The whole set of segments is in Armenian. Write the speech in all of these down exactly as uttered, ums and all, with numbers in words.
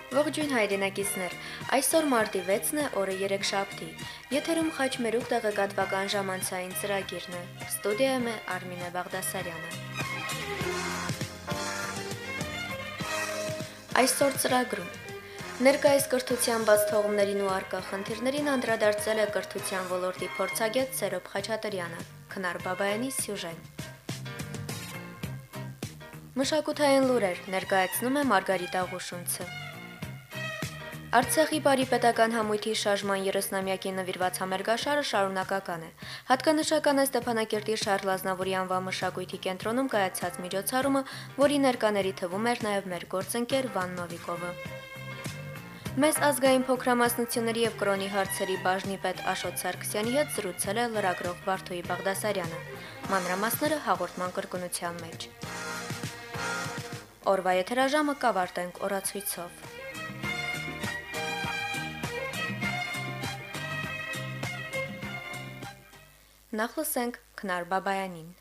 Ողջույն հայրենակիցներ, այսօր մարտի վեցն է, օրը երեքշաբթի, եթերում խաչմերուկ տեղեկատվական ժամանցային ծրագիրն է, ստուդիայում է Արմինե Բաղդասարյանը։ Այսօր ծրագրում ներկայիս կրթության բաց թողումներին ու առկա խնդիրներին անդրադարձել է կրթության ոլորտի փորձագետ Սերոբ Խաչատրյանը, Քնար Բաբայանի սյուժեն։ Մշակութային լուրեր ներկայացնում է Մարգարիտա Ղուշունցը։ Արցախի բարի պետական համույթի շարժման երեսնամյակին նվիրված համերգաշարը շարունակական է։ Հատկանշական է Ստեփանակերտի Շարլ Ազնավուրի անվան մշակույթի կենտրոնում կայացած միջոցառումը, որի ներկաների թվում էր նաև մեր գործընկեր Վան Նովիկովը։ Մեծ ազգային փոքրամասնությունների եւ կրոնի հարցերի բաժնի պետ Աշոտ Սարգսյանի հետ զրուցել է լրագրող Վարդուհի Բաղդասարյանը։ Մանրամասները հաղորդման կրկնության մեջ։ Օրվա եթերաժամը կավարտենք օրացույցով։ Նախ լսենք Քնար Բաբայանին։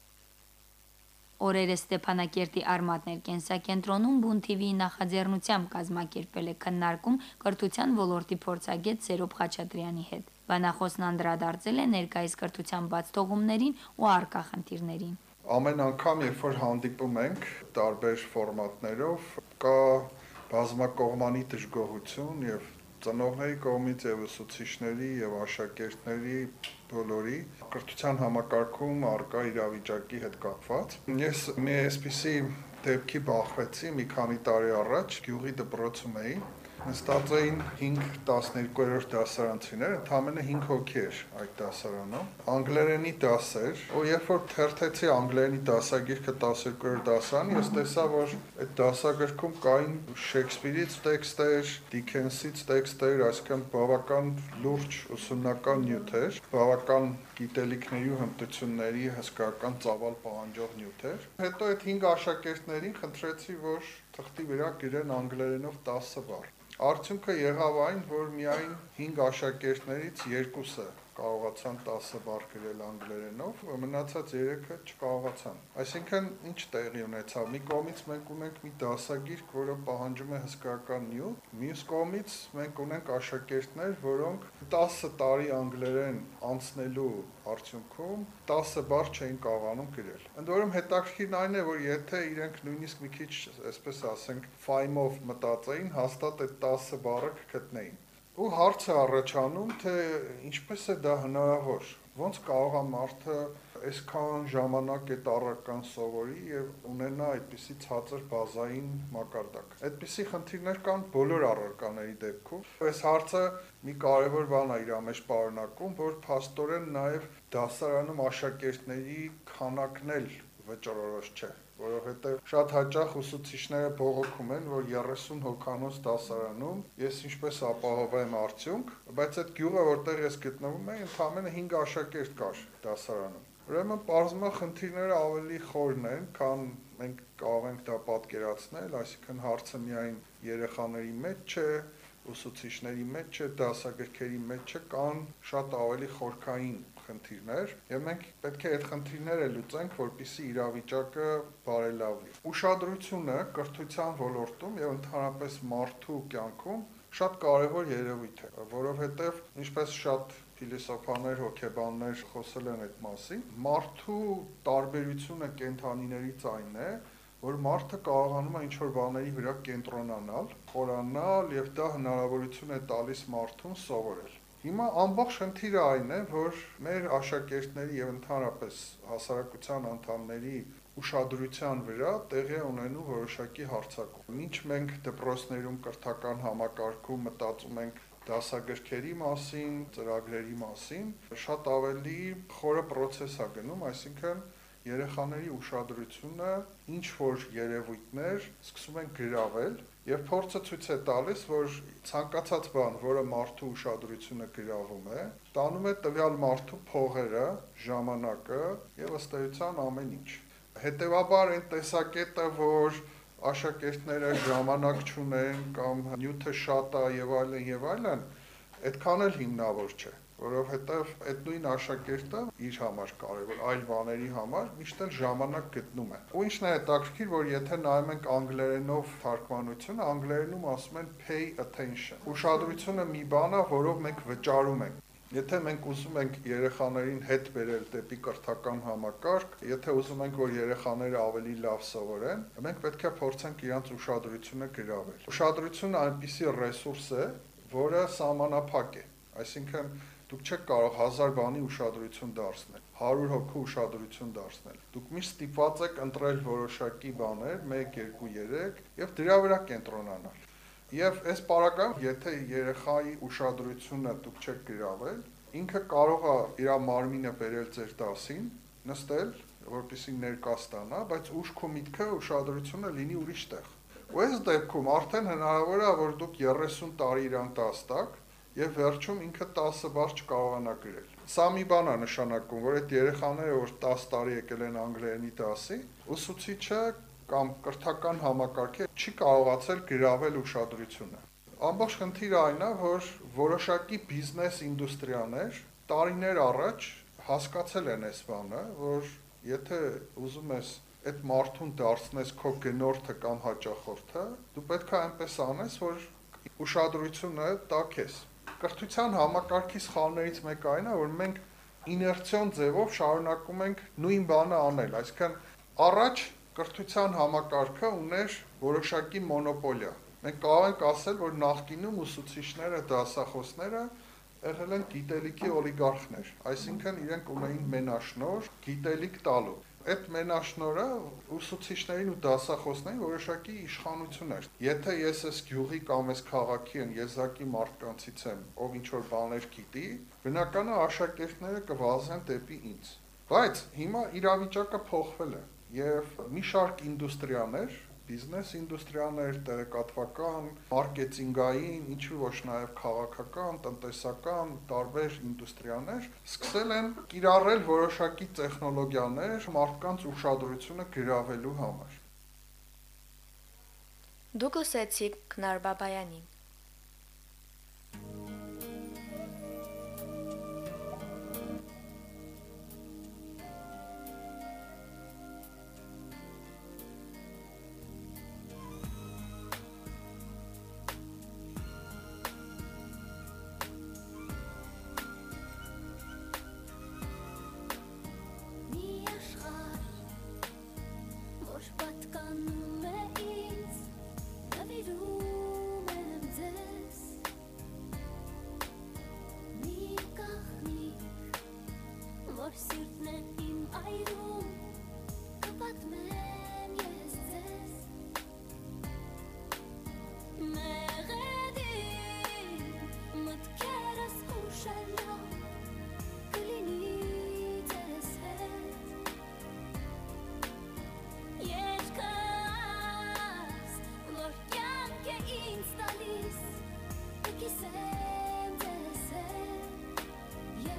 Օրերը Ստեփանակերտի Արմատներ կենսակենտրոնում Բուն թի վիի նախաձեռնությամբ կազմակերպել է քննարկում կրթության ոլորտի փորձագետ Սերոբ Խաչատրյանի հետ։ Բանախոսն անդրադարձել է ներկայիս կրթության բաց թողումներին ու առկա խնդիրներին։ Ամեն անգամ, երբ որ հանդիպում ենք տարբեր ֆորմատներով, կա բազմակողմանի դժգոհություն եւ ծնողների կողմից եւ ուսուցիչների եւ աշակերտների բոլորի կրթության համակարգում առկա իրավիճակի հետ կապված։ Ես մի այսպիսի դեպքի բախվեցի մի քանի տարի առաջ գյուղի դպրոցում էի։ Նստած էին հինգ տասներկուերորդ դասարանցիներ, ընդամենը հինգ հոգի էր այդ դասարանում։ Անգլերենի դաս էր, ու երբ որ թերթեցի անգլերենի դասագիրքը տասներկուերորդ դասարան, ես տեսա, որ այդ դասագրքում կային Շեքսպիրից տեքստեր, Դիքենսից տեքստեր, այսինքն բավական լուրջ ուսումնական նյութ էր, բավական գիտելիքների ու հմտությունների հսկայական ծավալ պահանջող նյութ էր։ Հետո այդ հինգ աշակերտներին խնդրեցի, որ թղթի վրա գրեն անգլերենով տասը բառ։ Արդյունքը եղավ այն, որ միայն հինգ աշակերտներից երկուսը կարողացան տասը բառ գրել անգլերենով, մնացած երեքը չկարողացան։ Այսինքն ինչ տեղի ունեցավ։ Մի կողմից մենք ունենք մի դասագիրք, որը պահանջում է հսկայական նյութ, մյուս կողմից մենք ունենք աշակերտներ, որոնք տասը տարի անգլերեն անցնելու արդյունքում տասը բառ չէին կարողանում գրել։ Ընդ որում հետաքրքիրն այն է, որ եթե իրենք նույնիսկ մի քիչ, այսպես ասենք, ֆայմով մտածեին, հաստատ այդ տասը բառը կգտնեին։ Ու հարց է առաջանում, թե ինչպես է դա հնարավոր, ոնց կարող է մարդը այսքան ժամանակ այդ առարկան սովորի եւ ունենա այդպիսի ցածր բազային մակարդակ։ Այդպիսի խնդիրներ կան բոլոր առարկաների դեպքում։ Այս հարցը մի կարևոր բան է իր մեջ պարունակում, որ փաստորեն նաեւ դասարանում աշակերտների քանակն էլ վճռորոշ չէ, որովհետև շատ հաճախ ուսուցիչները բողոքում են, որ երեսուն հոգանոց դասարանում ես ինչպես ապահովեմ արդյունք, բայց այդ գյուղը, որտեղ ես գտնվում եմ, ընդամենը հինգ աշակերտ կար դասարանում։ Ուրեմն պարզվում է խնդիրները ավելի խորն են, քան մենք կարող ենք դա պատկերացնել, այսինքն հարցը միայն երեխաների մեջ չէ, ուսուցիչների մեջ չէ, դասագրքերի մեջ չէ, կան շատ ավելի խորքային խնդիրներ, եւ մենք պետք է այդ խնդիրները լուծենք, որպեսզի իրավիճակը բարելավվի։ Ուշադրությունը կրթության ոլորտում եւ ընդհանրապես մարդու կյանքում շատ կարեւոր երևույթ է, որովհետեւ ինչպես շատ փիլիսոփաներ, հոգեբաններ խոսել են այդ մասին, մարդու տարբերությունը կենդանիներից այն է, որ մարդը կարողանում է ինչ-որ բաների վրա կենտրոնանալ, խորանալ եւ դա հնարավորություն է տալիս մարդուն սովորել։ Հիմա ամբողջ խնդիրը այն է, որ մեր աշակերտների եւ ընդհանրապես հասարակության անդամների ուշադրության վրա տեղի է ունենում որոշակի հարձակում։ Մինչ մենք դպրոցներում կրթական համակարգում մտածում ենք դասագրքերի մասին, ծրագրերի մասին, շատ ավելի խորը process է գնում, այսինքն երեխաների ուշադրությունը ինչ որ երևույթներ սկսում են գրավել եւ փորձը ցույց է տալիս, որ ցանկացած բան, որը մարդու ուշադրությունը գրավում է, տանում է տվյալ մարդու փողերը, ժամանակը եւ ըստ էության ամեն ինչ։ Հետևաբար այն տեսակետը, որ աշակերտները ժամանակ չունեն կամ նյութը շատ է եւ այլն եւ այլն, այդքան էլ հիմնավոր չէ, որովհետև այդ նույն աշակերտը իր համար կարևոր այլ բաների համար միշտ էլ ժամանակ գտնում է։ Ու ինչն է հետաքրքիր, որ եթե նայում ենք անգլերենով թարգմանությունը, անգլերենում ասում են pay attention։ Ուշադրությունը մի բան է, որով մենք վճարում ենք։ Եթե մենք ուզում ենք երեխաներին հետ բերել դեպի կրթական համակարգ, եթե ուզում ենք, որ երեխաները ավելի լավ սովորեն, մենք պետք է փորձենք իրանց ուշադրությունը գրավել։ Ուշադրությունը այնպիսի ռեսուրս է, որը սահմանափակ է։ Այսինքն դուք չեք կարող հազար բանի ուշադրություն դարձնել, հարյուր հոգու ուշադրություն դարձնել։ Դուք միշտ ստիպված եք ընտրել որոշակի բաներ, մեկ, երկու, երեք եւ դրա վրա կենտրոնանալ։ Եվ այս պարագայում, եթե երեխայի ուշադրությունը դուք չեք գրավել, ինքը կարող է իր մարմինը բերել ձեր դասին, նստել, որպեսզի ներկա ստանա, բայց ուշք ու միտքը ուշադրությունը լինի ուրիշ տեղ։ Ու այս դեպքում արդեն հնարավոր է, որ դուք երեսուն տարի իրան դաս տաք, եւ վերջում ինքը տասը բառ չկարողանա գրել։ Սա մի բան է նշանակում, որ այդ երեխաները, որ տասը տարի եկել են անգլերենի դասի, ուսուցիչը կամ կրթական համակարգը չի կարողացել գրավել ուշադրությունը։ Ամբողջ խնդիրը այն է, որ որոշակի բիզնես ինդուստրիաներ տարիներ առաջ հասկացել են այս բանը, որ եթե ուզում ես այդ մարդուն դարձնես քո գնորդը կամ հաճախորդը, դու պետք է այնպես անես, որ ուշադրությունը տա քեզ։ Կրթության համակարգի սխալներից մեկը այն է, որ մենք իներցիոն ձևով շարունակում ենք նույն բանը անել, այսինքն առաջ կրթության համակարգը ուներ որոշակի մոնոպոլիա։ Մենք կարող ենք ասել, որ նախկինում ուսուցիչները, դասախոսները եղել են գիտելիքի օլիգարխներ, այսինքն իրենք ունեին մենաշնորհ գիտելիք տալու։ Այդ մենաշնորհը ուսուցիչներին ու դասախոսներին որոշակի իշխանություն էր։ Եթե ես այս գյուղի կամ այս քաղաքի եզակի մարդկանցից եմ, ով ինչ որ բաներ գիտի, բնական է աշակերտները կվազեն դեպի ինձ։ Բայց հիմա իրավիճակը փոխվել է։ Եվ մի շարք ինդուստրիաներ, բիզնես ինդուստրիաներ, տեղեկատվական, մարքեթինգային, ինչու ոչ նաև քաղաքական, տնտեսական, տարբեր ինդուստրիաներ սկսել են կիրառել որոշակի տեխնոլոգիաներ մարդկանց ուշադրությունը գրավելու համար։ Դուք լսեցիք Քնար Բաբայանին։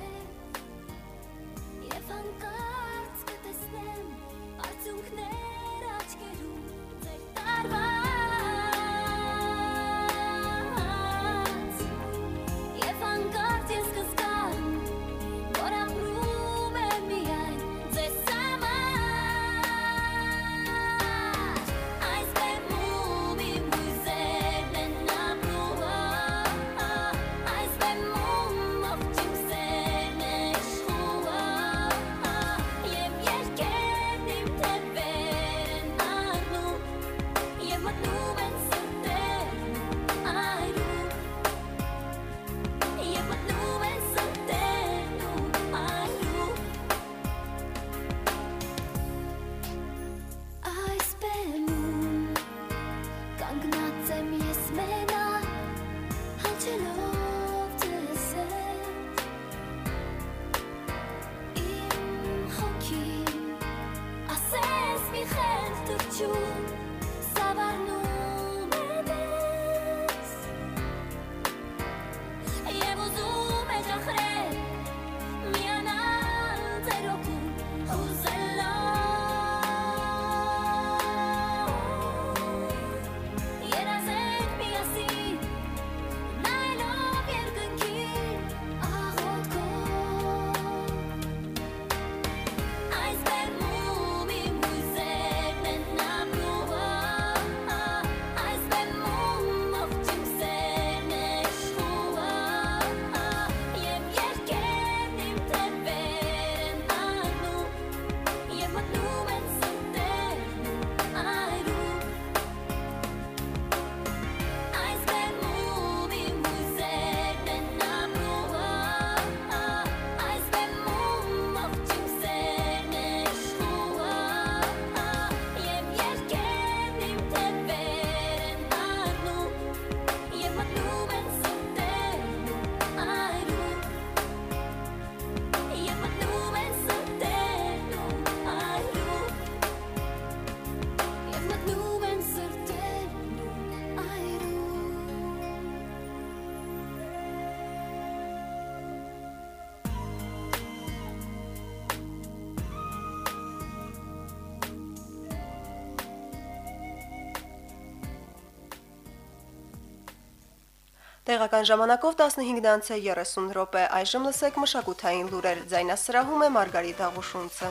Եվ անկարծ կտեսնեմ արդյունքներ Տեղական ժամանակով տասնհինգ երեսուն րոպե, այժմ լսեք մշակութային լուրեր, ձայնասրահում է Մարգարիտ Աղուշունցը։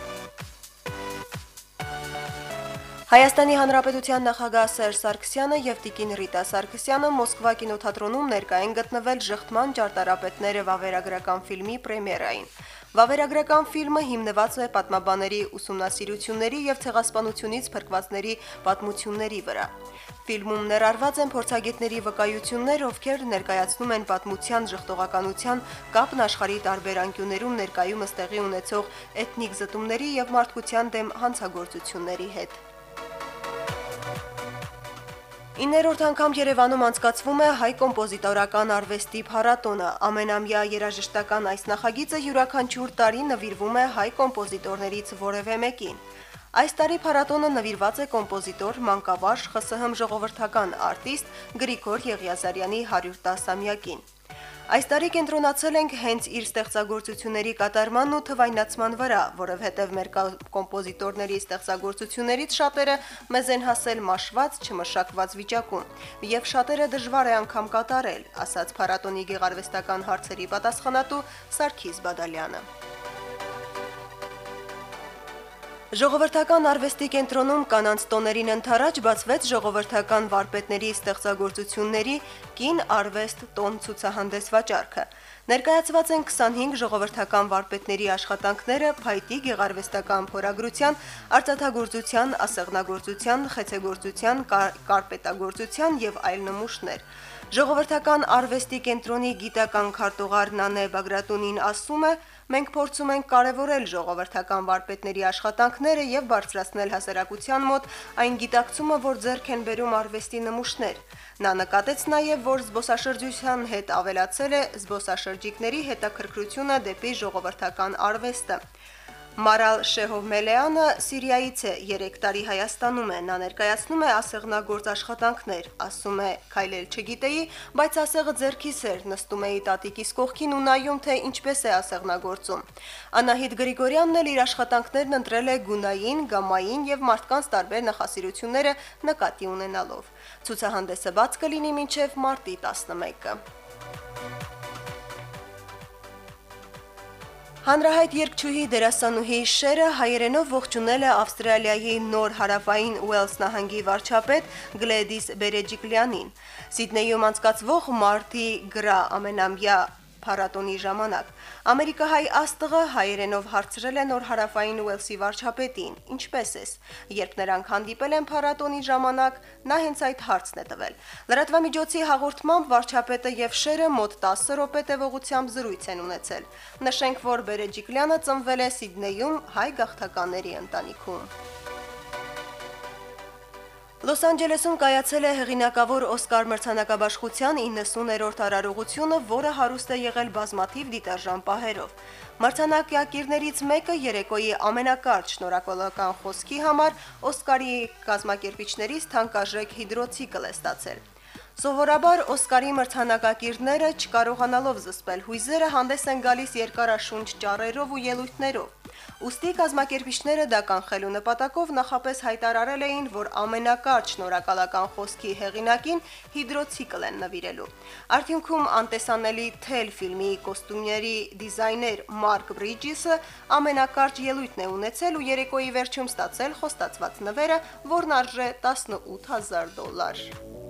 Հայաստանի Հանրապետության նախագահ Սերժ Սարգսյանը եւ Տիկին Ռիտա Սարգսյանը Մոսկվա կինոթատրոնում ներկա են գտնվել «Ժխտման ճարտարապետները» վավերագրական ֆիլմի պրեմիերային։ Վավերագրական ֆիլմը հիմնված է պատմաբաների ուսումնասիրությունների եւ ցեղասպանությունից փրկվածների պատմությունների վրա։ Ֆիլմում ներառված են փորձագետների վկայություններ, ովքեր ներկայացնում են պատմության ժխտողականության կապն աշխարհի տարբեր անկյուններում ներկայումս տեղի ունեցող էթնիկ զտումների եւ մարդկության դեմ հանցագործությունների հետ։ Իններորդ անգամ Երևանում անցկացվում է հայ կոմպոզիտորական արվեստի փառատոնը։ Ամենամյա երաժշտական այս նախագիծը յուրաքանչյուր տարի նվիրվում է հայ կոմպոզիտորներից որևէ մեկին։ Այս տարի փառատոնը նվիրված է կոմպոզիտոր, մանկավարժ, ԽՍՀՄ ժողովրդական արտիստ Գրիգոր Եղիազարյանի հարյուր տասամյակին։ Այս տարի կենտրոնացել ենք հենց իր ստեղծագործությունների կատարմանն ու թվայնացման վրա, որովհետև մեր կոմպոզիտորների ստեղծագործություններից շատերը մեզ են հասել մաշված, չմշակված վիճակում, եւ շատերը դժվար է անգամ կատարել, ասաց փառատոնի գեղարվեստական հարցերի պատասխանատու Սարգիս Բադալյանը։ Ժողովրդական արվեստի կենտրոնում կանանց տոներին ընթരാճ բացվեց ժողովրդական վարպետների ստեղծագործությունների կին արվեստ տոն ցուցահանդես վաճառքը։ Ներկայացված են քսանհինգ ժողովրդական վարպետների աշխատանքները փայտի գեղարվեստական փորագրության, արծաթագործության, ասեղնագործության, խեցեգործության, կարպետագործության եւ այլ նմուշներ։ Ժողովրդական արվեստի կենտրոնի գիտական քարտուղար Նանե Բագրատունին ասում է. «Մենք փորձում ենք կարևորել ժողովրդական վարպետների աշխատանքները եւ բարձրացնել հասարակության մոտ այն գիտակցումը, որ ձեռք են բերում արվեստի նմուշներ»։ Նա նկատեց նաեւ, որ զբոսաշրջության հետ ավելացել է զբոսաշրջիկների հետաքրքրությունը դեպի ժողովրդական արվեստը։ Մարալ Շեհովմելեանը Սիրիայից է, երեք տարի Հայաստանում է, նա ներկայացնում է ասեղնագործ աշխատանքներ, ասում է քայլել չգիտեի, բայց ասեղը ձեռքիս էր, նստում էի տատիկիս կողքին ու նայում, թե ինչպես է ասեղնագործում։ Անահիտ Գրիգորյանն էլ իր աշխատանքներն ընտրել է գունային, գամային եւ մարդկանց տարբեր նախասիրությունները նկատի ունենալով։ Ցուցահանդեսը բաց կլինի մինչեւ մարտի տասնմեկը։ Հանրահայտ երգչուհի դերասանուհի Շերը հայերենով ողջունել է Ավստրալիայի նոր հարավային Ուելս նահանգի վարչապետ Գլեդիս Բերեջիկլյանին։ Սիդնեյում անցկացվող մարտի գրա ամենամյա փառատոնի ժամանակ ամերիկահայ աստղը հայերենով հարցրել է նոր հարավային Ուելսի վարչապետին. «Ինչպե՞ս ես»։ Երբ նրանք հանդիպել են փառատոնի ժամանակ, նա հենց այդ հարցն է տվել։ Լրատվամիջոցի հաղորդմամբ վարչապետը եւ Շերը մոտ տասը րոպե տևողությամբ զրույց են ունեցել։ Նշենք, որ Բերեջիկլյանը ծնվել է Սիդնեյում հայ գաղթականների ընտանիքում։ Լոս Անջելեսում կայացել է հեղինակավոր Օսկար մրցանակաբաշխության իննսուներորդ արարողությունը, որը հարուստ է եղել բազմաթիվ դիտարժան պահերով։ Մրցանակակիրներից մեկը երեկոյի ամենակարճ շնորհակալական խոսքի համար Օսկարի կազմակերպիչներից թանկարժեք հիդրոցիկլ է ստացել։ Սովորաբար Օսկարի մրցանակակիրները չկարողանալով զսպել հույզերը հանդես են գալիս երկարաշունչ ճառերով ու ելույթներով։ Ուստի կազմակերպիչները դա կանխելու նպատակով նախապես հայտարարել էին, որ ամենակարճ շնորհակալական խոսքի հեղինակին հիդրոցիկլ են նվիրելու։ Արդյունքում անտեսանելի Թել ֆիլմի կոստյումերի դիզայներ Մարկ Բրիջիսը ամենակարճ ելույթն է ունեցել ու երեկոյի վերջում ստացել խոստացված նվերը, որն արժե տասնութ հազար դոլար։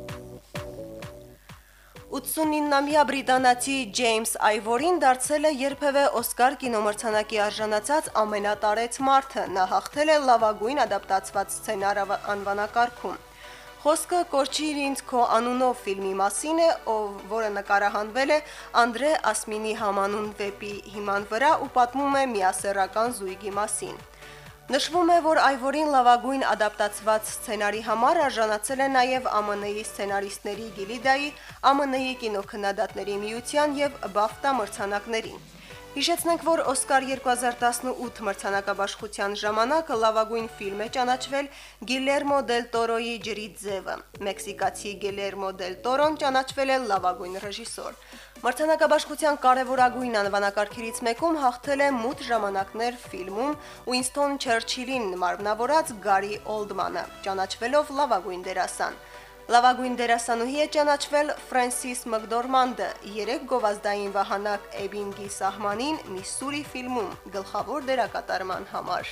ութսունինամյա բրիտանացի Ջեյմս Այվորին դարձել է երբևէ Օսկար կինոմրցանակի արժանացած ամենատարեց մարդը, նա հաղթել է լավագույն ադապտացված սցենար անվանակարգում։ Խոսքը «Կորչիր ինձ քո անունով» ֆիլմի մասին է, ով որը նկարահանվել է Անդրե Ասմինի համանուն վեպի հիման վրա ու պատմում է միասեռական զույգի մասին։ Նշվում է, որ Այվորին լավագույն ադապտացված սցենարի համար արժանացել է նաև Ա M N-ի սցենարիստների գիլդիայի, Ա M N-ի կինոքննադատների միության եւ բաֆտա մրցանակներին։ Հիշեցնենք, որ Օսկար երկու հազար տասնութ մրցանակաբաշխության ժամանակ լավագույն ֆիլմ է ճանաչվել Գիլերմո դել Տորոյի Ջրի ձևը։ Մեքսիկացի Գիլերմո դել Տորոն ճանաչվել է լավագույն ռեժիսոր։ Մրցանակաբաշխության կարևորագույն անվանակարգերից մեկում հաղթել է Մութ ժամանակներ ֆիլմում Ուինստոն Չերչիլին մարմնավորած Գարի Օլդմանը, ճանաչվելով լավագույն դերասան։ Լավագույն դերասանուհի է ճանաչվել Ֆրենսիս Մակդորմանդը երեք գովազդային վահանակ Էբինգի սահմանին Միսսուրի ֆիլմում գլխավոր դերակատարման համար։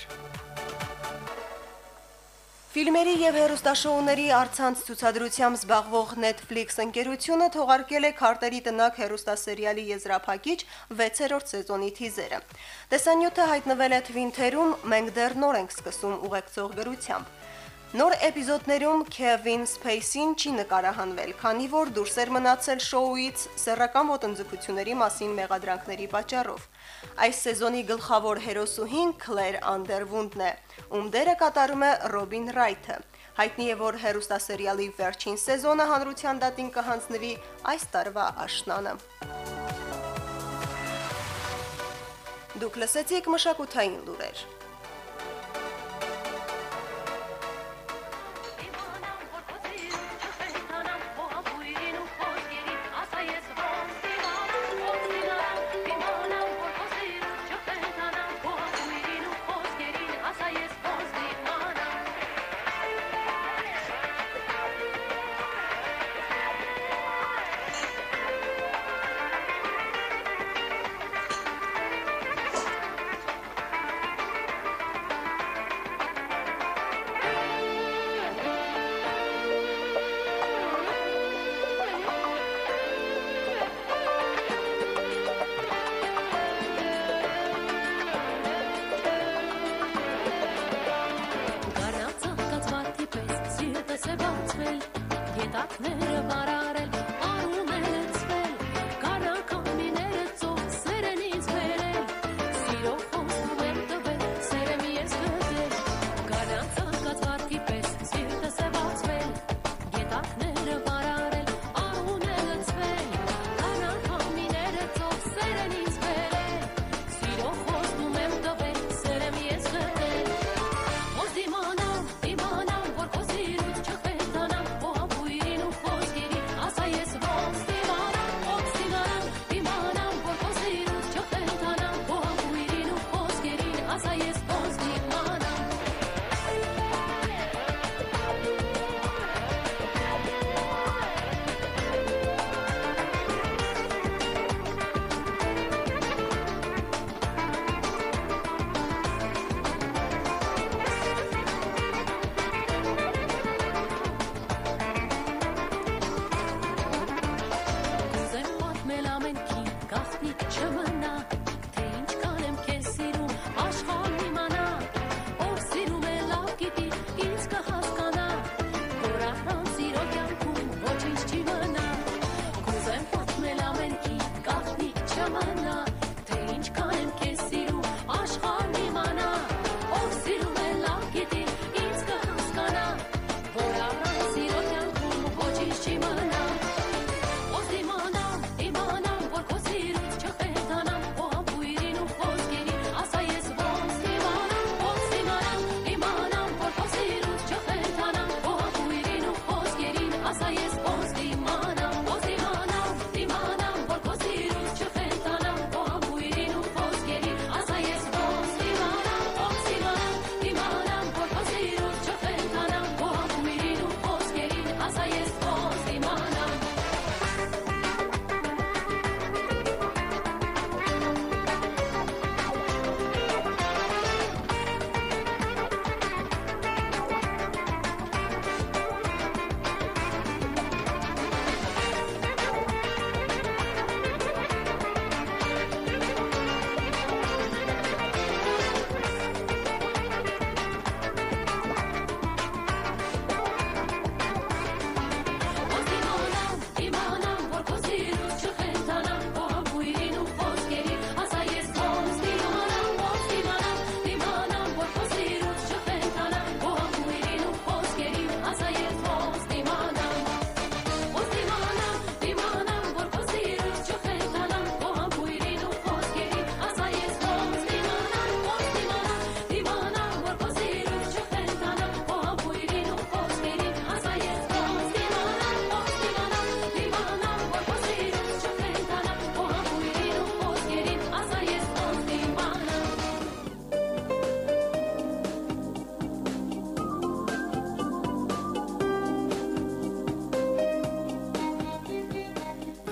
Ֆիլմերի եւ հեռուստաշոուների առցանց ցուցադրությամբ զբաղվող Netflix ընկերությունը թողարկել է Քարտերի տնակ հեռուստասերիալի եզրափակիչ վեցերորդ սեզոնի թիզերը։ Տեսանյութը հայտնվել է Twitter-ում, մենք դեռ նոր ենք սկսում ուղեկցող գրությամբ։ Նոր էպիզոդներում Քևին Սփեյսին չի նկարահանվել, քանի որ դուրս էր մնացել շոուից սեռական ոտնձգությունների մասին մեղադրանքների պատճառով։ Այս սեզոնի գլխավոր հերոսուհին Քլեր Անդերվունդն է, ում դերը կատարում է Ռոբին Ռայթը։ Հայտնի է, որ հեռուստասերիալի վերջին սեզոնը հանրության դատին կհանձնվի այս տարվա աշնանը։ Դուք լսեցիք մշակութային լուրեր։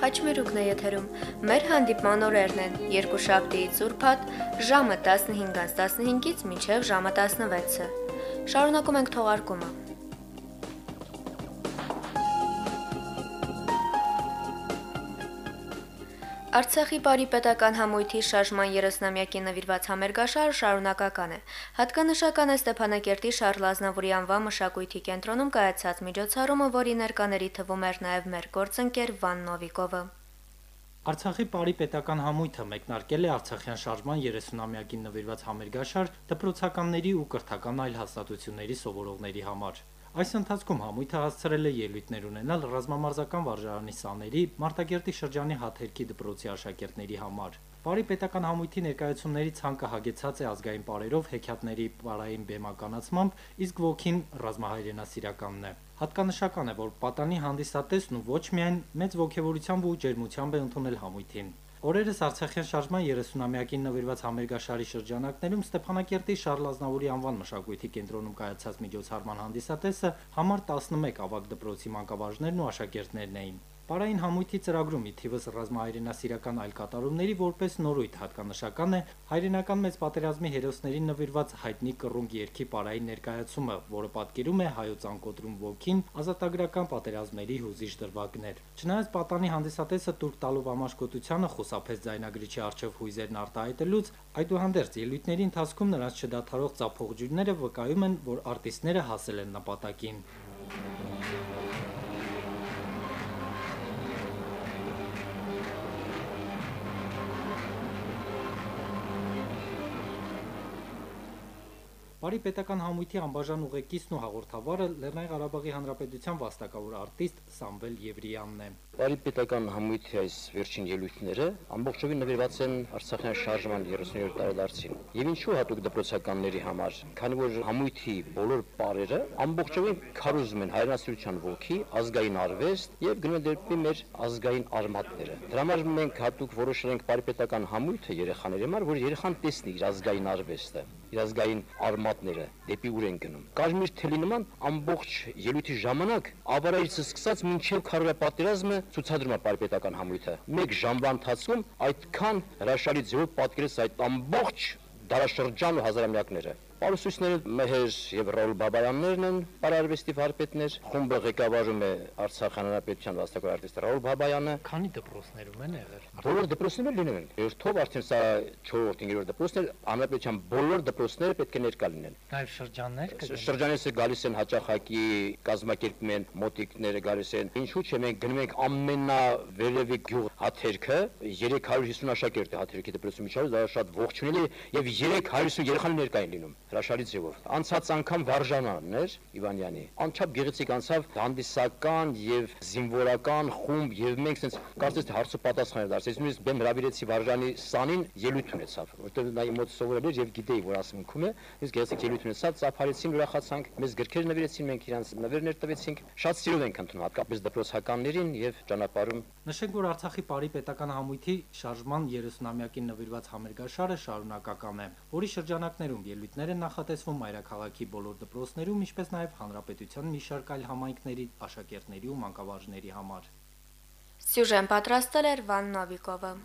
Խաչմերուկն է եթերում։ Մեր հանդիպման օրերն են՝ երկուշաբթիից ուրբաթ ժամը տասնհինգից տասնհինգից մինչև ժամը տասնվեցը։ Շարունակում ենք թողարկումը։ Արցախի Պարի պետական համույթի շարժման երեսնամյակին նվիրված համերգաշարը շարունակական է։ Հատկանշական է Ստեփանակերտի Շարլ Ազնավուրի անվան մշակույթի կենտրոնում կայացած միջոցառումը, որի ներկաների թվում էր նաև մեր գործընկեր Վան Նովիկովը։ Արցախի Պարի պետական համույթը մեկնարկել է Արցախյան շարժման երեսունամյակին նվիրված համերգաշար դպրոցականների ու կրթական այլ հաստատությունների սովորողների համար։ Այս ընթացքում համույթը հասցրել է ելույթներ ունենալ ռազմամարզական վարժարանի սաների, Մարտակերտի շրջանի Հաթերքի դպրոցի աշակերտների համար։ Պարի պետական համույթի ներկայացումների ցանկը հագեցած է ազգային պարերով, հեքիաթների պարային բեմականացմամբ, իսկ ոգին ռազմահայրենասիրականն է։ Հատկանշական է, որ պատանի հանդիսատեսն ու ոչ միայն մեծ ոգևորությամբ ու ջերմությամբ է ընդունել համույթին։ Օրերս Արցախյան շարժման երեսունամյակին նվիրված համերգաշարի շրջանակներում Ստեփանակերտի Շարլ Ազնավուրի անվան մշակույթի կենտրոնում կայացած միջոցառման հանդիսատեսը համար տասնմեկ ավագ դպրոցի մանկավարժներն ու աշակերտներն էին։ Պարային համույթի ծրագրում ի թիվս ռազմահայրենասիրական այլ կատարումների որպես նորույթ հատկանշական է հայրենական մեծ պատերազմի հերոսներին նվիրված հայտնի կռունկ երգի պարային ներկայացումը, որը պատկերում է հայոց անկոտրում ոգին, ազատագրական պատերազմների հուզիչ դրվագներ։ Չնայած պատանի հանդիսատեսը տուրք տալով ամաշկոտությանը խուսափեց ձայնագրիչի առջև հույզերն արտահայտելուց, այդուհանդերձ ելույթների ընթացքում նրանց չդադարող ծափող ջուրները վկայում են, որ արտիստները հասել են նպատակին։ Պարի պետական համույթի անբաժան ուղեկիցն ու հաղորդավարը Լեռնային Ղարաբաղի Հանրապետության վաստակավոր արտիստ Սամվել Եվրիյանն է։ Պարի պետական համույթի այս վերջին ելույթները ամբողջովին նվիրված են Արցախյան շարժման երեսունյորդ տարեդարձին։ Եվ ինչու հատուկ դպրոցականների համար, քանի որ համույթի բոլոր պարերը ամբողջովին քարոզում են հայրենասիրության ոգի, ազգային արվեստ եւ գնում են դեպի մեր ազգային արմատները։ Դրա համար մենք հատուկ որոշել ենք Պարի պետական համույթը երեխաների համար, որ երեխան տեսնի իր ազգային արվեստը, իր ազգային արմատները, դեպի ուր են գնում։ Կաշմիր թելի նման ամբողջ ելույթի ժամանակ ավարայից սկսած մինչև քարոզիա պատերազմը ցուցադրում է Պարի պետական համույթը։ Մեկ ժամվա ընթացքում այդքան հրաշալի ձևով պատկերեց այդ ամբողջ դարաշրջան ու հազարամյակները։ Պարուսույցները Մեհեր եւ Ռաուլ Բաբայաններն են, պարարվեստի վարպետներ, խումբը ղեկավարում է Արցախ հանրապետության վաստակավոր արտիստ Ռաուլ Բաբայանը։ Քանի դպրոցներում են եղել։ Բոլոր դպրոցներում լինում են։ Երթով արդեն սա չորրորդ-հինգերորդ դպրոցներ, հանրապետության բոլոր դպրոցները պետք է ներկա լինեն։ Նաև շրջաններ կգնան։ Շրջանից գալիս են հաճախակի կազմակերպում են մոտիկները գալիս են։ Ինչու՞ չէ մենք գնում ենք ամենավերևի գյուղ Հաթերքը, երեք հարյուր հիսուն աշակերտ է Հաթերքի դպրոցի միջով, դա շատ ողջունելի եւ երեք հարյուր հիսուն երեխաներ ներկա են լինում։ Հրաշալի ձևով։ Անցած անգամ վարժանն էր Իվանյանի։ Անչափ գեղեցիկ անցավ հանդիսական եւ զինվորական խումբ եւ մենք sense կարծես թե հարցը պատասխան էր դարձել։ Նույնիսկ բեմ հրավիրեցի վարժանի սանին ելույթ ունեցավ, որտեղ նա իմ մոտ սովորել էր եւ գիտեի, որ ասմունքում է։ Իսկ գեղեցիկ ելույթ ունեցավ, ծափարեցին, ուրախացանք, մեզ գրքեր նվիրեցին, մենք իրանց նվերներ տվեցինք։ Շատ սիրով ենք ընդունում հատկապես դպրոցականներին եւ ճանապարհում։ Նշենք, որ Արցախի Պարի պետական համույթի շարժման երեսունամյակին նվիրված համերգաշարը շարունակական է, որի շրջանակներում ելույթներ են նախատեսվում մայրաքաղաքի բոլոր դպրոցներում, ինչպես նաև հանրապետության մի շարք այլ համայնքների աշակերտների ու մանկավարժների համար։ Սյուժեն պատրաստել էր Վան Նովիկովը։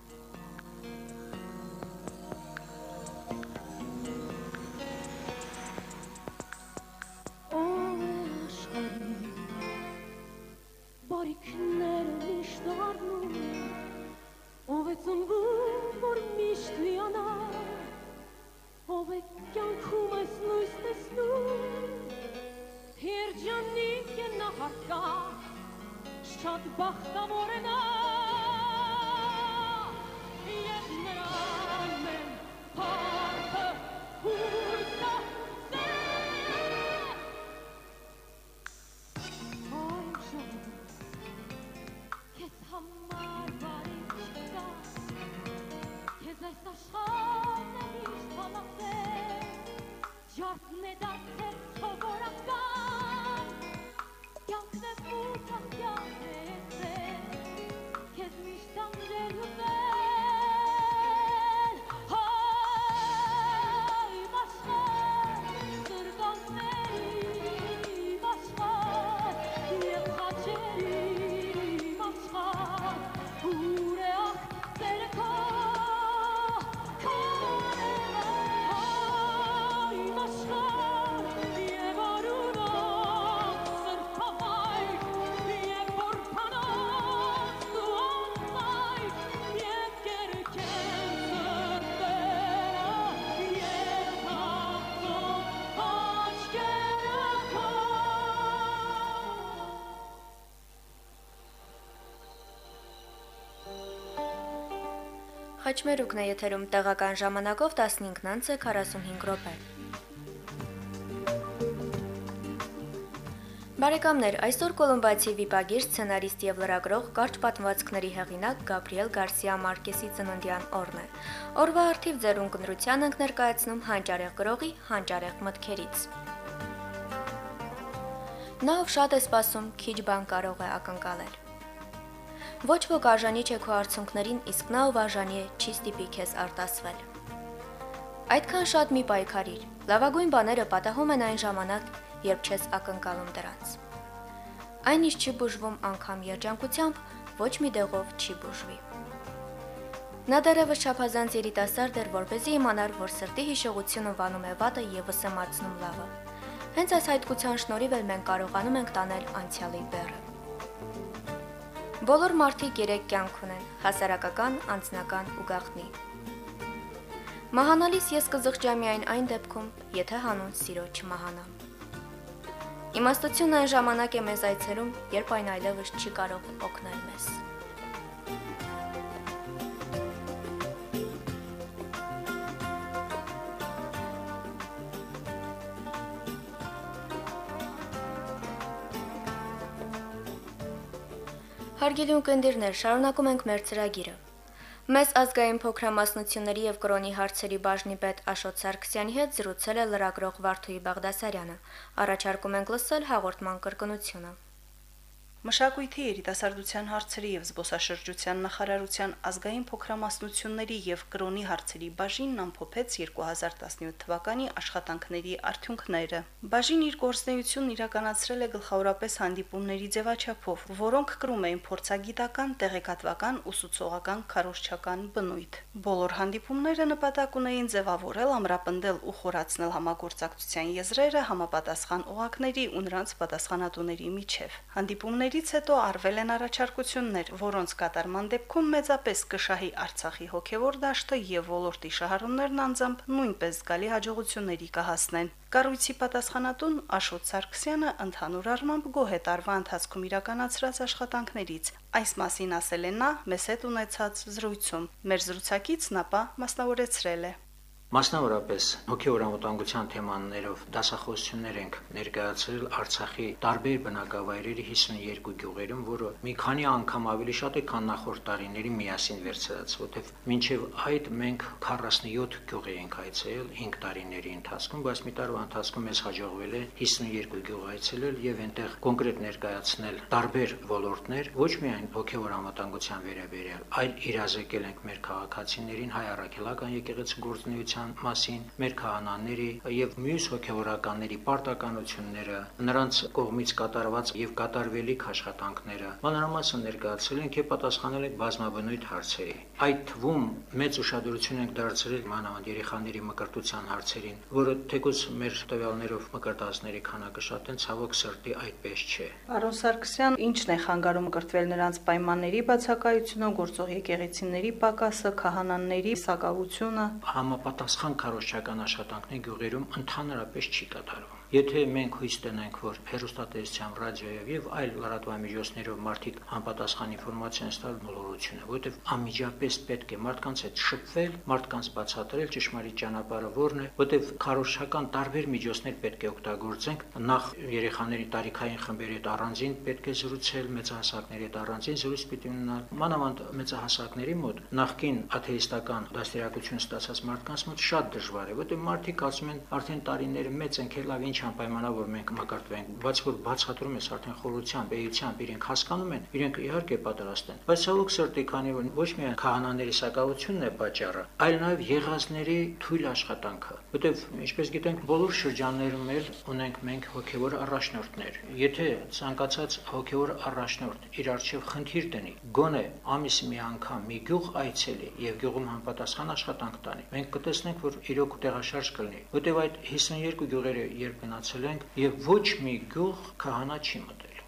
Ով է ծնվում, որ միշտ լիանա, ով է կյանքում այս լույս տեսնում, երջանիկ է նա հարկա, շատ բախտավոր է նա, և նրան են փառքը, հույսը, սեր։ Այժմ քեզ համար բարի չկա, քեզ այս աշխարհն է միշտ համակել, ջարդն է դարձել սովորական, կյանքն է մութ աղյակ է եղել, քեզ միշտ անջել ուզել, հայ իմ աշխարհ, սրտանների իմ աշխարհ, և խաչերի իմ աշխարհ, Խաչմերուկն է եթերում տեղական ժամանակով տասնհինգ քառասունհինգ րոպե։ Բարեկամներ, այսօր Կոլումբացի վիպագիր, սցենարիստ եւ լրագրող, կարճ պատմվածքների հեղինակ Գաբրիել Գարսիա Մարկեսի ծննդյան օրն է։ Օրվա արդիվ ձեր ունկնդրության ենք ներկայացնում հանճարեղ գրողի հանճարեղ մտքերից։ Նա ով շատ է սպասում, քիչ բան կարող է ակնկալել։ Ոչ ոք արժանի չէ քո արցունքներին, իսկ նա ով արժանի է, չի ստիպի քեզ արտասվել։ Այդքան շատ մի պայքարիր։ Լավագույն բաները պատահում են այն ժամանակ, երբ չես ակնկալում դրանց։ Այն ինչ չի բուժվում անգամ երջանկությամբ, ոչ մի դեղով չի բուժվի։ Նա դեռևս չափազանց երիտասարդ էր, որպեսզի իմանար, որ սրտի հիշողությունը վանում է վատը եւ վսեմացնում լավը։ Հենց այս հայտնության շնորհիվ էլ մենք կարողանում ենք տանել անցյալի բեռը։ Բոլոր մարդիկ երեք կյանք ունեն՝ հասարակական, անձնական ու գաղտնի։ Մահանալիս ես կզղջամ միայն այն դեպքում, եթե հանուն սիրո չմահանամ։ Իմաստությունն այն ժամանակ է մեզ այցելում, երբ այն այլևս չի կարող օգնել մեզ։ Հարգելի ունկնդիրներ, շարունակում ենք մեր ծրագիրը։ Մեզ ազգային փոքրամասնությունների եւ կրոնի հարցերի բաժնի պետ Աշոտ Սարգսյանի հետ զրուցել է լրագրող Վարդուհի Բաղդասարյանը։ Առաջարկում ենք լսել հաղորդման կրկնությունը։ Մշակույթի, երիտասարդության հարցերի եւ զբոսաշրջության նախարարության ազգային փոքրամասնությունների եւ կրոնի հարցերի բաժինն ամփոփեց երկու հազար տասնյոթ թվականի աշխատանքների արդյունքները։ Բաժինը իր գործունեությունն իրականացրել է գլխավորապես հանդիպումների ձևաչափով, որոնք կրում էին փորձագիտական, տեղեկատվական, ուսուցողական, քարոզչական բնույթ։ Բոլոր հանդիպումները նպատակ ունեին ձևավորել, ամրապնդել ու խորացնել համագործակցության եզրերը համապատասխան օղակների ու նրանց պատասխանատուների միջև։ Հանդիպումները Ից հետո արվել են առաջարկություններ, որոնց կատարման դեպքում մեծապես կշահի Արցախի հոգևոր դաշտը եւ ոլորտի շահառուներն անձամբ նույնպես զգալի հաջողությունների կհասնեն։ Կառույցի պատասխանատուն Աշոտ Սարգսյանը ընդհանուր առմամբ գոհ է տարվա ընթացքում իրականացրած աշխատանքներից։ Այս մասին ասել է նա մեզ հետ ունեցած զրույցում։ Մեր զրուցակիցն ապա մասնավորեցրել է. Մասնավորապես հոգևոր անվտանգության թեմաներով դասախոսություններ ենք ներկայացրել Արցախի տարբեր բնակավայրերի հիսունյոթ գյուղերում, որը մի քանի անգամ ավելի շատ է, քան նախորդ տարիների միասին վերցրած, որտեղ մինչև այդ մենք քառասունյոթ գյուղ ենք այցելել հինգ տարիների ընթացքում, բայց մի տարվա ընթացքում մեզ հաջողվել է հիսունյոթ գյուղ այցելել եւ այնտեղ կոնկրետ ներկայացնել տարբեր ոլորտներ, ոչ միայն հոգևոր անվտանգության վերաբերյալ, այլ իրազեկել ենք մեր քաղաքացիներին հայ առաքելական եկեղեցու գործունեության մասին, մեր քահանաների եւ մյուս հոգեվորականների պարտականությունները, նրանց կողմից կատարված եւ կատարվելիք աշխատանքները, մանրամասն ներկայացրել ենք եւ պատասխանել ենք բազմաբնույթ հարցերի։ Այդ թվում մեծ ուշադրություն ենք դարձրել մանավանդ երեխաների մկրտության հարցերին, որը թեկուզ մեր տվյալներով մկրտածների քանակը շատ են, ցավոք սրտի այդպես չէ։ Պարոն Սարգսյան, ի՞նչն է խանգարում մկրտվել նրանց պայմանների բացակայությունը, գործող եկեղեցիների պակասը, քահանաների սակավությունը։ Համապատասխան քարոզչական աշխատանքներ գյուղերում ընդհանրապես չի կատարվում։ Եթե մենք հույս տնենք, որ հեռուստատեսությամբ, ռադիոյով եւ այլ լրատվամիջոցներով մարդիկ համապատասխան ինֆորմացիա ստանալ, մոլորություն է, որովհետեւ անմիջապես պետք է մարդկանց հետ շփվել, մարդկանց բացատրել ճշմարիտ ճանապարհը որն է, որովհետեւ քարոզչական տարբեր միջոցներ պետք է օգտագործենք, նախ երեխաների տարիքային խմբերի հետ առանձին պետք է զրուցել, մեծահասակների հետ առանձին զրույց պիտի ունենալ, մանավանդ մեծահասակների մոտ նախկին աթեիստական դաստիարակություն ստացած մարդկանց մոտ շատ դժվար է, որովհետեւ մարդիկ ասում են արդեն տարիները մեծ են, լավ ինչ անպայմանա որ մենք մկրտվենք, բայց որ բացատրում ես արդեն խորությամբ, էությամբ իրենք հասկանում են, իրենք իհարկե պատրաստ են։ Բայց ցավոք սրտի, քանի որ ոչ միայն քահանաների սակավությունն է պատճառը, այլ նաև եղածների թույլ աշխատանքը, որտեղ ինչպես գիտենք, բոլոր շրջաններում էլ ունենք մենք հոգևոր առաջնորդներ։ Եթե ցանկացած հոգևոր առաջնորդ իր արժեվ խնդիր տնի, գոնե ամիսը մի անգամ մի գյուղ այցելի եւ գյուղում համապատասխան աշխատանք տանի, մենք կտեսնենք, որ իրոք տեղաշարժ կլինի, որտեղ այդ հիսունյոթ գյուղերը երբ գնացել ենք եւ ոչ մի գյուղ քահանա չի մտել։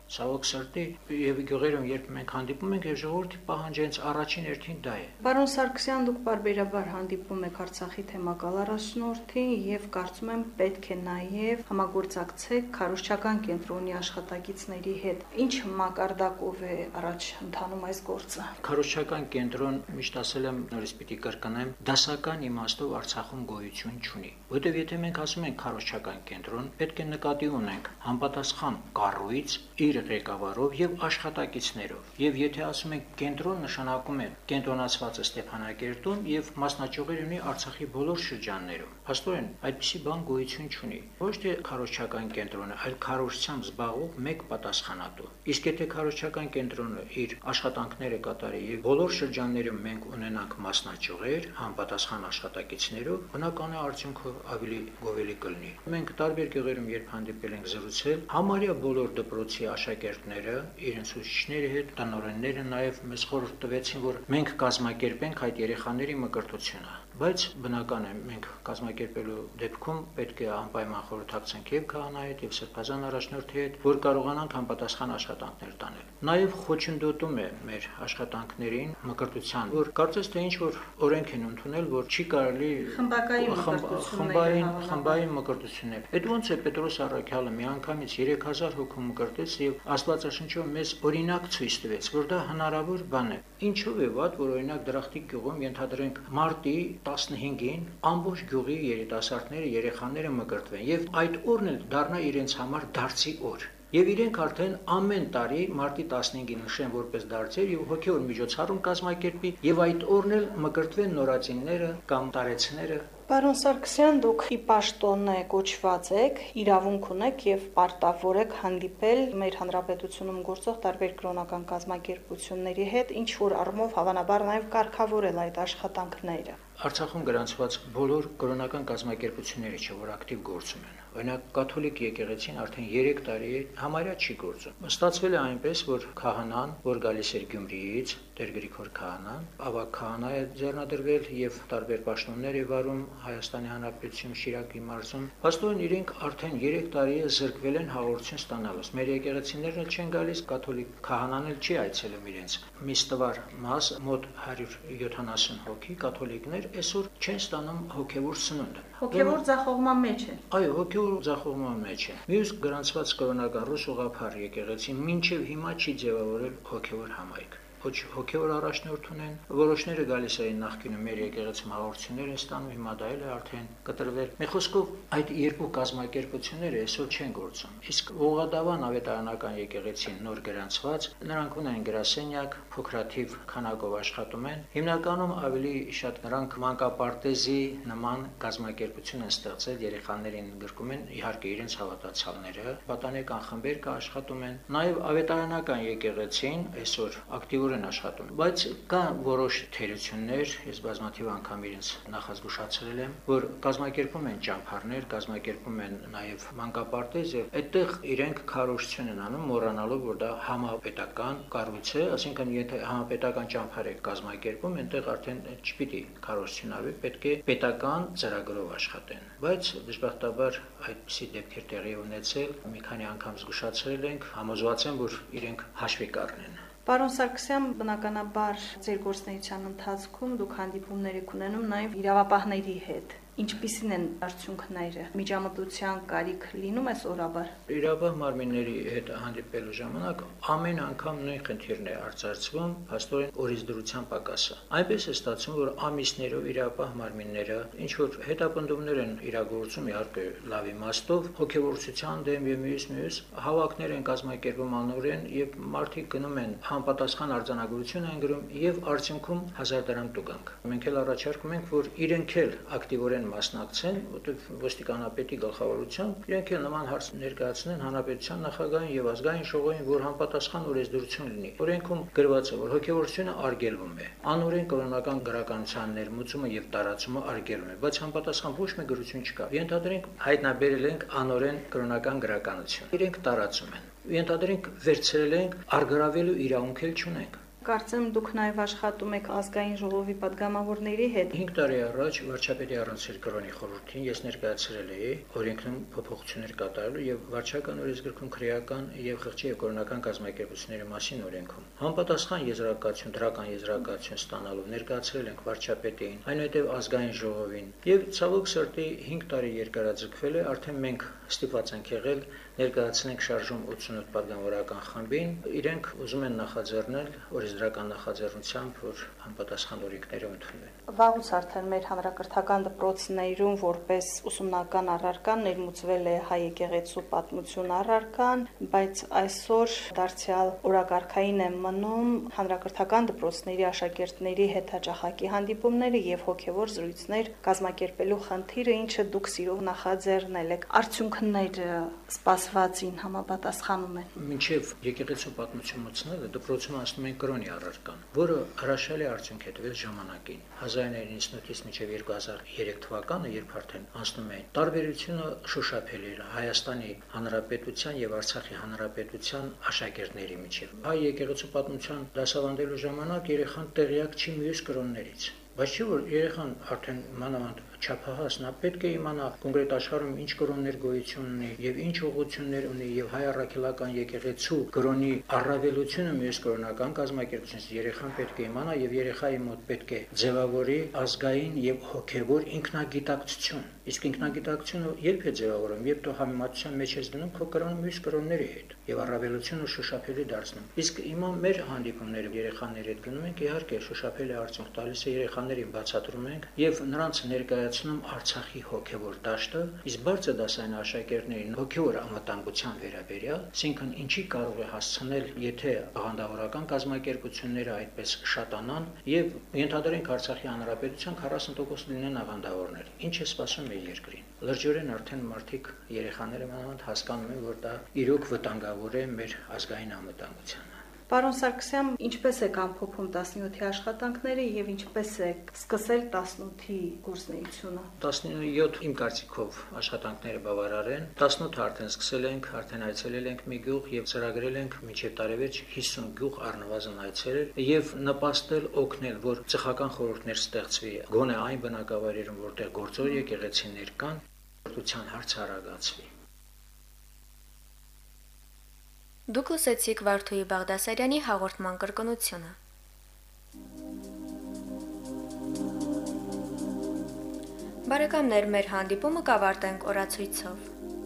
Ցավոք սրտի եւ գյուղերում երբ մենք հանդիպում ենք եւ ժողովրդի պահանջը հենց առաջին հերթին դա է։ Պարոն Սարգսյան, դուք բարբերաբար հանդիպում եք Արցախի թեմակալ առաջնորդին եւ կարծում եմ պետք է նաեւ համագործակցեք քարոզչական կենտրոնի աշխատակիցների հետ։ Ինչ մակարդակով է առաջ ընթանում այս գործը։ Քարոզչական կենտրոն միշտ ասել եմ, նորից պիտի կրկնեմ, դասական իմաստով Արցախում գոյություն չունի։ Որտեւ եթե մենք ասում ենք քարոզչական կենտրոն, պետք է նկատի ունենք համապատասխան կառույց իր ղեկավարով եւ աշխատակիցներով։ Եվ եթե ասում ենք կենտրոն, նշանակում է կենտրոնացվածը Ստեփանակերտում եւ մասնաճյուղեր ունի Արցախի բոլոր շրջաններում։ Փաստորեն, այդպիսի բան գոյություն չունի։ Ոչ թե քարոզչական կենտրոնը, այլ քարոզչությամբ զբաղվող մեկ պատասխանատու։ Իսկ եթե քարոզչական կենտրոնը իր աշխատանքները կատարի եւ բոլոր շրջաններում մենք ունենանք մասնաճյուղեր համապատասխան աշխատակիցներով, բնական է արդյունքը ավելի գովելի կլինի։ Մենք տարբեր գյուղերում երբ հանդիպել ենք զրուցել, համարյա բոլոր դպրոցի աշակերտները, իրենց ուսուցիչների հետ, տնօրենները նաև մեզ խորհուրդ տվեցին, որ մենք կազմակերպենք այդ երեխաների մկրտությունը։ Բայց բնական է, մենք կազմակերպելու դեպքում պետք է անպայման խորհրդակցենք եւ քահանայի հետ եւ սրբազան առաջնորդի հետ, որ կարողանանք համապատասխան աշխատանքներ տանել։ Նաեւ խոչընդոտում է մեր աշխատանքներին մկրտության, որ կարծես թե ինչ որ օրենք են ընդունել, որ չի կարելի խմբակային խմբային խմբային մկրտություններ։ Այդ ոնց է Պետրոս Առաքյալը միանգամից երեք հազար հոգու մկրտեց եւ Աստվածաշնչով մեզ օրինակ ցույց տվեց, որ դա հնարավոր բան է։ Ինչով է վատ, որ օրինակ Դրախտի գյուղում ենթադրենք մարտի տասնհինգին ամբողջ գյուղի երիտասարդները, երեխաները մկրտվեն եւ այդ օրն էլ դառնա իրենց համար դարձի օր։ Եվ իրենք արդեն ամեն տարի մարտի տասնհինգին նշեն որպես դարձեր եւ հոգեոր միջոցառում կազմակերպի եւ այդ օրն էլ մկրտվեն նորածինները կամ տարեցները։ Պարոն Սարգսյան, դուք ի պաշտոնե կոչված եք, իրավունք ունեք եւ պարտավոր եք հանդիպել մեր հանրապետությունում գործող տարբեր կրոնական կազմակերպությունների հետ, ինչ որ առումով հավանաբար նաեւ կարգավորել այդ աշխատանքները։ Արցախում գրանցված բոլոր կրոնական կազմակերպությունները, չէ՞ որ ակտիվ գործում են։ Օրինակ կաթոլիկ եկեղեցին արդեն երեք տարի է համարյա չի գործում։ Ստացվել է այնպես, որ քահանան, որ գալիս էր Գյումրիից, Տեր Գրիգոր քահանան, ավագ քահանա է ձեռնադրվել եւ տարբեր պաշտոններ է վարում Հայաստանի Հանրապետություն Շիրակի մարզում։ Փաստորեն իրենք արդեն երեք տարի է զրկվել են հաղորդություն ստանալուց։ Մեր եկեղեցիներն էլ չեն գալիս, կաթոլիկ քահանան էլ չի այցելում իրենց։ Միստվար մաս մոտ հարյուր յոթանասուն հոգի կաթոլիկներ այսօր չեն ստանում հոգևոր սնունդ։ Հոգևոր ձախողման մեջ են։ Այո, հոգևոր ձախողման մեջ են։ Մյուս գրանցված կրոնական ռուս ուղղափառ եկեղեցին մինչև հիմա չի ձևավորել հոգևոր համայնք։ Ոչ հոգևոր առաջնորդ ունեն, որոշները գալիս էին նախկինում մեր եկեղեցում հաղորդություններ են ստանում, հիմա դա էլ է արդեն կտրվել։ Մի խոսքով այդ երկու կազմակերպությունները այսօր չեն գործում։ Իսկ Ողադավան ավետարանական եկեղեցին նոր գրանցված, նրանք ունեն գրասենյակ, փոքրաթիվ քանակով աշխատում են։ Հիմնականում ավելի շատ նրանք մանկապարտեզի նման կազմակերպություն են ստեղծել, երեխաներին գրկում են, իհարկե իրենց հավատացյալները, պատանեկան խմբեր կա աշխատում են։ Նաև ավետարանական եկեղեցին այսօր ակտիվ են աշխատում, բայց կա որոշ թերություններ, ես բազմաթիվ անգամ իրենց նախազգուշացրել եմ, որ կազմակերպում են ճամփարներ, կազմակերպում են նաև մանկապարտեզ եւ այդտեղ իրենք քարոզություն են անում, մոռանալով, որ դա համապետական կառույց է, ասինքն եթե համապետական ճամփար է կազմակերպում, այնտեղ արդեն չպիտի քարոզություն ավի, պետք է պետական ծրագրով աշխատեն։ Բայց դժբախտաբար այդպիսի դեպքեր տեղի ունեցել, մի քանի անգամ զգուշացրել ենք, համոզված եմ, որ իրենք հաշվի կառնեն։ Պարոն Սարգսյան, բնականաբար ձեր գործունեության ընթացքում դուք հանդիպումներ եք ունենում նաև իրավապահների հետ։ Ինչպիսին են արդյունքները։ Միջամտության կարիք լինում է սովորաբար։ Իրավապահ մարմինների հետ հանդիպելու ժամանակ ամեն անգամ նույն խնդիրն է արձարծվում, փաստորեն օրենսդրության պակասը։ Այնպես է ստացվում, որ ամիսներով իրավապահ մարմինները ինչ որ հետապնդումներ են իրագործում, իհարկե լավ իմաստով, հոգևորության դեմ եւ մյուս մյուս հավաքներ են կազմակերպում անօրեն եւ մարդիկ գնում են համապատասխան արձանագրություն են գրում եւ արդյունքում հազար դրամ տուգանք։ Մենք էլ առաջարկում ենք, որ իրենք էլ ակտիվորեն մասնակցեն, որտեղ ոստիկանապետի գլխավորությամբ իրենք էլ նման հարց ներկայացնեն հանրապետության նախագահին եւ ազգային ժողովին, որ համապատասխան օրենսդրություն լինի։ Օրենքում գրված է, որ հոգևորությունը արգելվում է, անօրեն կրոնական գրականության ներմուծումը եւ տարածումը արգելվում է, բայց համապատասխան ոչ մի գրություն չկա։ Ենթադրենք հայտնաբերել ենք անօրեն կրոնական գրականություն։ Իրենք տարածում են։ Ենթադրենք վերցրել ենք արգրավելու իրավունք էլ չունենք։ Կարծեմ դուք նաև աշխատում եք ազգային ժողովի падգամավորների հետ։ հինգ տարի առաջ վարչապետի առանցել կրոնի խորհրդին ես ներկայացրել էի օրենքնում փոփոխություններ կատարելու եւ վարչական օրենսգրքում քրեական եւ խղճի եւ կրոնական կազմակերպությունների մասին օրենքում։ Համապատասխան եզրակացություն, դրական եզրակացություն ստանալով ներկայացրել ենք վարչապետին, այնուհետեւ ազգային ժողովին եւ ցավոք սրտի հինգ տարի երկարաձգվել է, արդեն մենք ստիպված ենք եղել ներկայացնենք շարժում ութսունութ падգամավորական խմբին, իրենք ուզում են նախաձեռնել օրենսդրական նախաձեռնությամբ, որ համապատասխան օրենքները ընդունվեն։ Վաղուց արդեն մեր հանրակրթական դպրոցներում որպես ուսումնական առարկա ներմուծվել է հայ եկեղեցու պատմություն առարկան, բայց այսօր դարձյալ օրակարգային է մնում հանրակրթական դպրոցների աշակերտների հետ հաճախակի հանդիպումները եւ հոգեվոր զրույցներ կազմակերպելու խնդիրը, ինչը դուք սիրով նախաձեռնել եք։ Արդյունքները սպասվածին համապատասխանում են։ Մինչև եկեղեցու պատմություն մտցնելը դպրոցում անցնում են կրոնի առարկան, որը հրաշալի արդյունք է տվել ժամանակին։ հազար ինը իննսուն ութից մինչև երկու հազար երեք թվականը, երբ արդեն անցնում էին, տարբերությունը շոշափելի էր Հայաստանի Հանրապետության եւ Արցախի Հանրապետության աշակերտների միջև։ Հայ եկեղեցու պատմության դասավանդելու ժամանակ երեխան տեղյակ չի մյուս կրոններից, բայց չի որ երեխան արդեն մանավանդ չափահաս նա պետք է իմանա կոնկրետ աշխարհում ինչ կրոններ գոյություն ունի եւ ինչ ուղղություններ ունի եւ հայ առաքելական եկեղեցու կրոնի առավելությունը մյուս կրոնական կազմակերպությունից երեխան պետք է իմանա եւ երեխայի մոտ պետք է ձևավորի ազգային եւ հոգեվոր ինքնագիտակցություն։ Իսկ ինքնագիտակցությունը երբ է ձևավորում, երբ դու համեմատության մեջ ես դնում քո կրոնը մյուս կրոնների հետ եւ առավելությունը շոշափելի դարձնում։ Իսկ հիմա մեր հանդիպումները երեխաների հետ գնում ենք, իհարկե շոշափելի արդյունք տալիս է, երեխաներին բացատրում ենք եւ նրանց ներկայ Արցախի հոգևոր դաշտը, իսկ բարձր դասային աշակերտներին հոգևոր անվտանգության վերաբերյալ, այսինքն ինչի կարող է հասցնել, եթե աղանդավորական կազմակերպությունները այդպես շատանան եւ ենթադրենք Արցախի Հանրապետության քառասուն տոկոս լինեն աղանդավորներ։ Ինչ է սպասում մեր երկրին։ Լրջորեն արդեն մարդիկ երեխաները մանավանդ հասկանում են, որ դա իրոք վտանգավոր է մեր ազգային անվտանգությանը։ Պարոն Սարգսյան, ինչպես եք ամփոփում տասնյոթի աշխատանքները եւ ինչպես եք սկսել տասնութի գործունեությունը։ տասնյոթ իմ կարծիքով աշխատանքները բավարար են։ տասնութը արդեն սկսել ենք, արդեն այցելել ենք մի գյուղ եւ ծրագրել ենք մինչեւ տարեվերջ հիսուն գյուղ առնվազն այցելել եւ նպաստել օգնել, որ ծխական խորհուրդներ ստեղծվի գոնե այն բնակավայրերում, որտեղ գործող եկեղեցիներ կան, կրթության հարցը արագացվի։ Դուք լսեցիք Վարդուհի Բաղդասարյանի հաղորդման կրկնությունը։ Բարեկամներ, մեր հանդիպումը կավարտենք օրացույցով։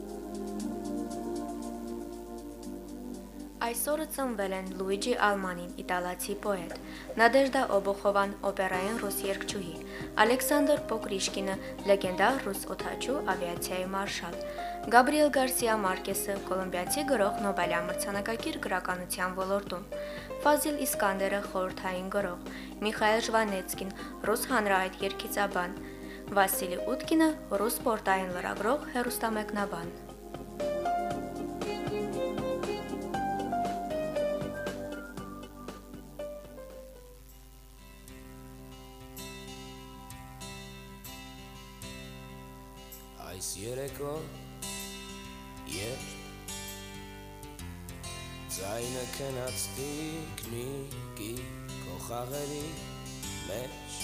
Այսօրը ծնվել են Լուիջի Ալմանին, իտալացի պոետ, Նադեժդա Օբոխովան, օպերային ռուս երգչուհի, Ալեքսանդր Պոկրիշկինը, լեգենդար ռուս օդաչու, ավիացիայի մարշալ, Գաբրիել Գարսիա Մարկեսը, կոլումբիացի գրող, Նոբելյան մրցանակակիր գրականության ոլորտում, Ֆազիլ Իսկանդերը, խորհրդային գրող, Միխայել Ժվանեցկին, ռուս հանրահայտ երգիծաբան, Վասիլի Ուտկինը, ռուս սպորտային լրագրող, հեռուստամեկնաբան։ Այս երեկո երբ ձայնը քնած տիկնիկի քո խաղերի մեջ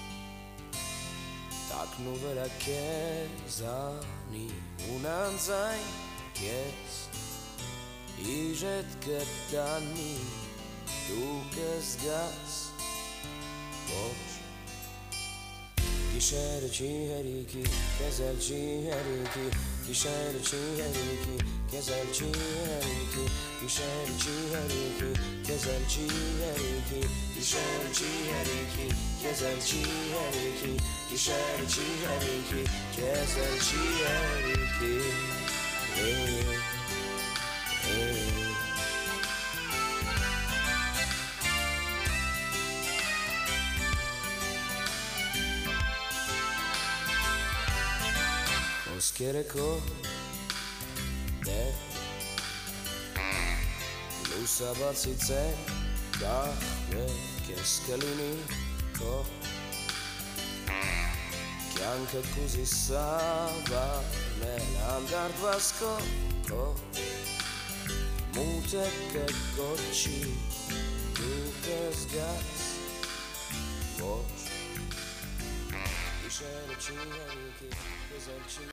տակնու վրա քեզանի ունանձայն քեզ իժետ կտանի դու կզգաս ոչ Gişer çiğeriki, gezel çiğeriki, gişer çiğeriki, gezel çiğeriki, gişer çiğeriki, gezel çiğeriki, gişer çiğeriki, gezel çiğeriki, gişer çiğeriki, gezel çiğeriki. Hey, hey. Oskereko de Lusa bacice Kahve keskelini ko Kjanka kuzi sava Melandard vasko ko Mute ke koči Dukes գաս ոչ Իշերը չի հերիքի, ես էլ չի